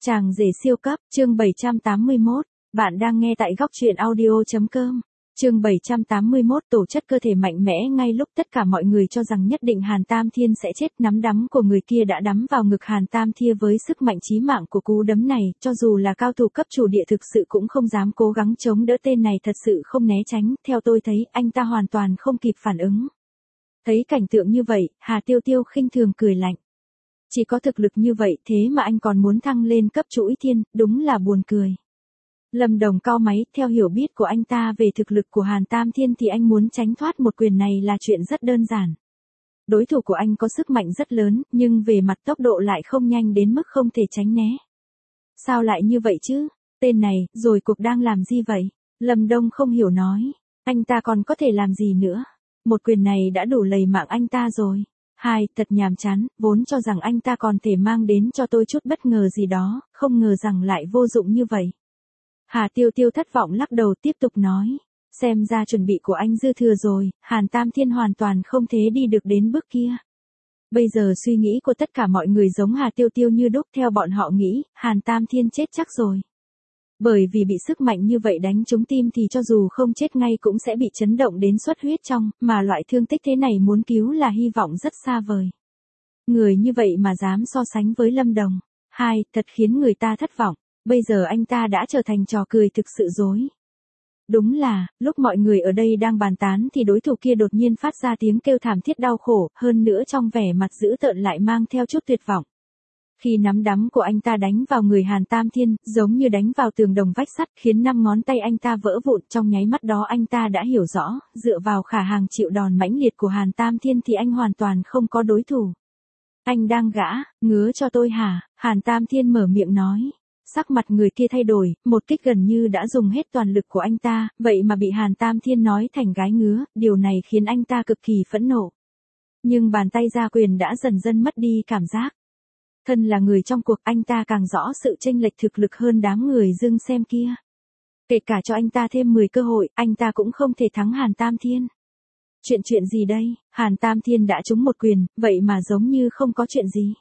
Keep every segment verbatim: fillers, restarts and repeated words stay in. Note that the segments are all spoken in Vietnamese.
Chàng rể siêu cấp, chương bảy trăm tám mươi mốt, bạn đang nghe tại góc truyện audio.com. Chương bảy trăm tám mươi mốt, tổ chất cơ thể mạnh mẽ. Ngay lúc tất cả mọi người cho rằng nhất định Hàn Tam Thiên sẽ chết, nắm đấm của người kia đã đấm vào ngực Hàn Tam Thiên với sức mạnh chí mạng của cú đấm này, cho dù là cao thủ cấp chủ địa thực sự cũng không dám cố gắng chống đỡ, tên này thật sự không né tránh, theo tôi thấy, anh ta hoàn toàn không kịp phản ứng. Thấy cảnh tượng như vậy, Hà Tiêu Tiêu khinh thường cười lạnh. Chỉ có thực lực như vậy thế mà anh còn muốn thăng lên cấp chuỗi thiên, đúng là buồn cười. Lâm Đồng cau máy, theo hiểu biết của anh ta về thực lực của Hàn Tam Thiên thì anh muốn tránh thoát một quyền này là chuyện rất đơn giản. Đối thủ của anh có sức mạnh rất lớn, nhưng về mặt tốc độ lại không nhanh đến mức không thể tránh né. Sao lại như vậy chứ? Tên này, rồi cuộc đang làm gì vậy? Lâm Đông không hiểu nói. Anh ta còn có thể làm gì nữa? Một quyền này đã đủ lầy mạng anh ta rồi. Hai, thật nhàm chán, vốn cho rằng anh ta còn thể mang đến cho tôi chút bất ngờ gì đó, không ngờ rằng lại vô dụng như vậy. Hà Tiêu Tiêu thất vọng lắc đầu tiếp tục nói, xem ra chuẩn bị của anh dư thừa rồi, Hàn Tam Thiên hoàn toàn không thể đi được đến bước kia. Bây giờ suy nghĩ của tất cả mọi người giống Hà Tiêu Tiêu như đúc, theo bọn họ nghĩ, Hàn Tam Thiên chết chắc rồi. Bởi vì bị sức mạnh như vậy đánh trúng tim thì cho dù không chết ngay cũng sẽ bị chấn động đến xuất huyết trong, mà loại thương tích thế này muốn cứu là hy vọng rất xa vời. Người như vậy mà dám so sánh với Lâm Đồng. Hai, thật khiến người ta thất vọng, bây giờ anh ta đã trở thành trò cười thực sự dối. Đúng là, lúc mọi người ở đây đang bàn tán thì đối thủ kia đột nhiên phát ra tiếng kêu thảm thiết đau khổ, hơn nữa trong vẻ mặt dữ tợn lại mang theo chút tuyệt vọng. Khi nắm đấm của anh ta đánh vào người Hàn Tam Thiên, giống như đánh vào tường đồng vách sắt, khiến năm ngón tay anh ta vỡ vụn, trong nháy mắt đó anh ta đã hiểu rõ, dựa vào khả hàng chịu đòn mãnh liệt của Hàn Tam Thiên thì anh hoàn toàn không có đối thủ. Anh đang gã, ngứa cho tôi hả? Hàn Tam Thiên mở miệng nói. Sắc mặt người kia thay đổi, một kích gần như đã dùng hết toàn lực của anh ta, vậy mà bị Hàn Tam Thiên nói thành gái ngứa, điều này khiến anh ta cực kỳ phẫn nộ. Nhưng bàn tay ra quyền đã dần dần mất đi cảm giác. Thân là người trong cuộc, anh ta càng rõ sự chênh lệch thực lực hơn đám người dưng xem kia. Kể cả cho anh ta thêm mười cơ hội, anh ta cũng không thể thắng Hàn Tam Thiên. Chuyện chuyện gì đây? Hàn Tam Thiên đã trúng một quyền, vậy mà giống như không có chuyện gì.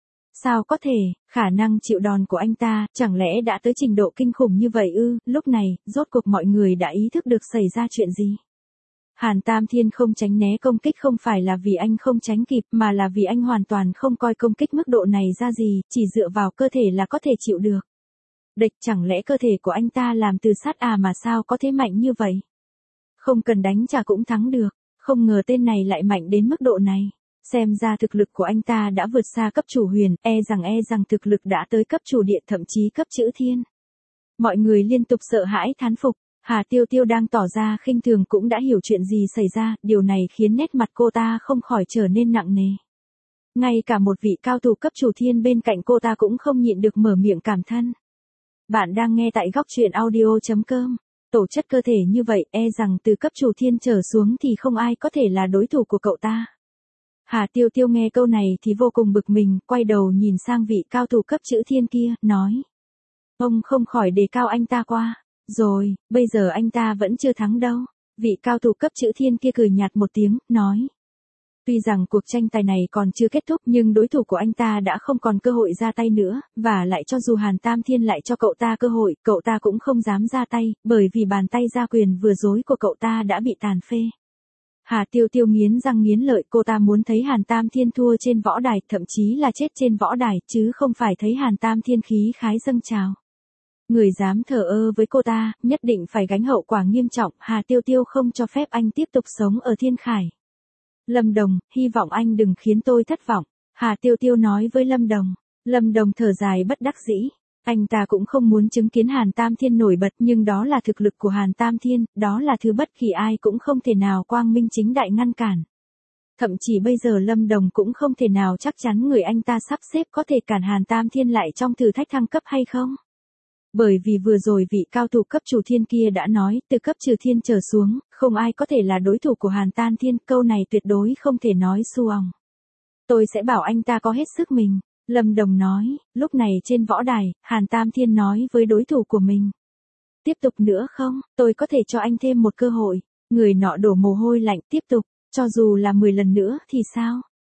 Sao có thể, khả năng chịu đòn của anh ta, chẳng lẽ đã tới trình độ kinh khủng như vậy ư? Lúc này, rốt cuộc mọi người đã ý thức được xảy ra chuyện gì. Hàn Tam Thiên không tránh né công kích không phải là vì anh không tránh kịp, mà là vì anh hoàn toàn không coi công kích mức độ này ra gì, chỉ dựa vào cơ thể là có thể chịu được. Địch, chẳng lẽ cơ thể của anh ta làm từ sắt à mà sao có thế mạnh như vậy? Không cần đánh trả cũng thắng được, không ngờ tên này lại mạnh đến mức độ này. Xem ra thực lực của anh ta đã vượt xa cấp chủ huyền, e rằng e rằng thực lực đã tới cấp chủ địa, thậm chí cấp chữ thiên. Mọi người liên tục sợ hãi thán phục. Hà Tiêu Tiêu đang tỏ ra khinh thường cũng đã hiểu chuyện gì xảy ra, điều này khiến nét mặt cô ta không khỏi trở nên nặng nề. Ngay cả một vị cao thủ cấp chủ thiên bên cạnh cô ta cũng không nhịn được mở miệng cảm thán. Bạn đang nghe tại góc truyện audio.com. Tổ chất cơ thể như vậy, e rằng từ cấp chủ thiên trở xuống thì không ai có thể là đối thủ của cậu ta. Hà Tiêu Tiêu nghe câu này thì vô cùng bực mình, quay đầu nhìn sang vị cao thủ cấp chữ thiên kia, nói. Ông không khỏi đề cao anh ta qua. Rồi, bây giờ anh ta vẫn chưa thắng đâu. Vị cao thủ cấp chữ thiên kia cười nhạt một tiếng, nói. Tuy rằng cuộc tranh tài này còn chưa kết thúc nhưng đối thủ của anh ta đã không còn cơ hội ra tay nữa, và lại cho dù Hàn Tam Thiên lại cho cậu ta cơ hội, cậu ta cũng không dám ra tay, bởi vì bàn tay ra quyền vừa dối của cậu ta đã bị tàn phê. Hà Tiêu Tiêu nghiến răng nghiến lợi, cô ta muốn thấy Hàn Tam Thiên thua trên võ đài, thậm chí là chết trên võ đài, chứ không phải thấy Hàn Tam Thiên khí khái dâng trào. Người dám thờ ơ với cô ta, nhất định phải gánh hậu quả nghiêm trọng, Hà Tiêu Tiêu không cho phép anh tiếp tục sống ở Thiên Khải. Lâm Đồng, hy vọng anh đừng khiến tôi thất vọng, Hà Tiêu Tiêu nói với Lâm Đồng. Lâm Đồng thở dài bất đắc dĩ. Anh ta cũng không muốn chứng kiến Hàn Tam Thiên nổi bật, nhưng đó là thực lực của Hàn Tam Thiên, đó là thứ bất kỳ ai cũng không thể nào quang minh chính đại ngăn cản. Thậm chí bây giờ Lâm Đồng cũng không thể nào chắc chắn người anh ta sắp xếp có thể cản Hàn Tam Thiên lại trong thử thách thăng cấp hay không. Bởi vì vừa rồi vị cao thủ cấp chủ thiên kia đã nói, từ cấp trừ thiên trở xuống, không ai có thể là đối thủ của Hàn Tam Thiên, câu này tuyệt đối không thể nói su òng. Tôi sẽ bảo anh ta có hết sức mình, Lâm Đồng nói. Lúc này trên võ đài, Hàn Tam Thiên nói với đối thủ của mình. Tiếp tục nữa không, tôi có thể cho anh thêm một cơ hội. Người nọ đổ mồ hôi lạnh, tiếp tục, cho dù là mười lần nữa thì sao?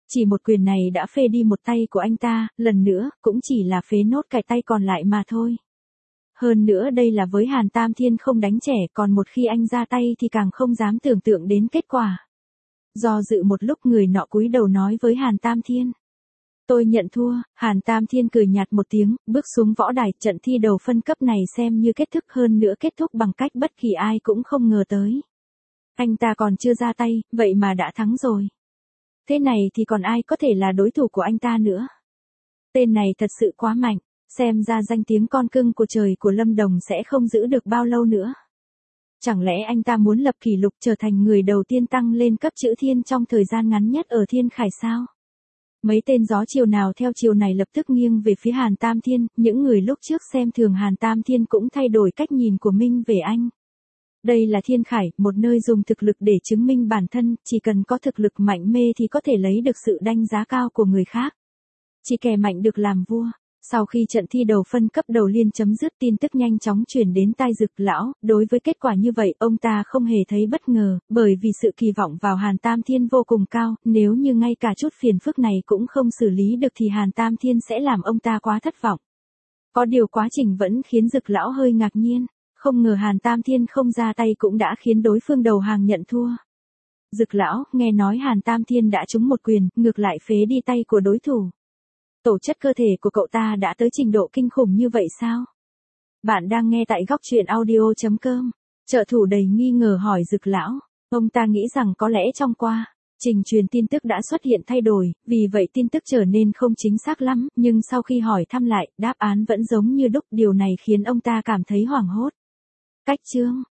Chỉ một quyền này đã phê đi một tay của anh ta, lần nữa, cũng chỉ là phế nốt cái tay còn lại mà thôi. Hơn nữa đây là với Hàn Tam Thiên không đánh trẻ, còn một khi anh ra tay thì càng không dám tưởng tượng đến kết quả. Do dự một lúc người nọ cúi đầu nói với Hàn Tam Thiên. Tôi nhận thua. Hàn Tam Thiên cười nhạt một tiếng, bước xuống võ đài. Trận thi đấu phân cấp này xem như kết thúc, hơn nữa kết thúc bằng cách bất kỳ ai cũng không ngờ tới. Anh ta còn chưa ra tay, vậy mà đã thắng rồi. Thế này thì còn ai có thể là đối thủ của anh ta nữa. Tên này thật sự quá mạnh, xem ra danh tiếng con cưng của trời của Lâm Đồng sẽ không giữ được bao lâu nữa. Chẳng lẽ anh ta muốn lập kỷ lục trở thành người đầu tiên tăng lên cấp chữ thiên trong thời gian ngắn nhất ở Thiên Khải sao? Mấy tên gió chiều nào theo chiều này lập tức nghiêng về phía Hàn Tam Thiên, những người lúc trước xem thường Hàn Tam Thiên cũng thay đổi cách nhìn của mình về anh. Đây là Thiên Khải, một nơi dùng thực lực để chứng minh bản thân, chỉ cần có thực lực mạnh mê thì có thể lấy được sự đánh giá cao của người khác. Chỉ kẻ mạnh được làm vua. Sau khi trận thi đấu phân cấp đầu liên chấm dứt, tin tức nhanh chóng truyền đến tai Dực lão. Đối với kết quả như vậy, ông ta không hề thấy bất ngờ, bởi vì sự kỳ vọng vào Hàn Tam Thiên vô cùng cao, nếu như ngay cả chút phiền phức này cũng không xử lý được thì Hàn Tam Thiên sẽ làm ông ta quá thất vọng. Có điều quá trình vẫn khiến Dực lão hơi ngạc nhiên, không ngờ Hàn Tam Thiên không ra tay cũng đã khiến đối phương đầu hàng nhận thua. Dực lão, nghe nói Hàn Tam Thiên đã trúng một quyền, ngược lại phế đi tay của đối thủ. Tổ chất cơ thể của cậu ta đã tới trình độ kinh khủng như vậy sao? Bạn đang nghe tại góc truyện audio chấm com. Trợ thủ đầy nghi ngờ hỏi Dực lão. Ông ta nghĩ rằng có lẽ trong qua trình truyền tin tức đã xuất hiện thay đổi, vì vậy tin tức trở nên không chính xác lắm, nhưng sau khi hỏi thăm lại, đáp án vẫn giống như đúc, điều này khiến ông ta cảm thấy hoảng hốt. Cách chương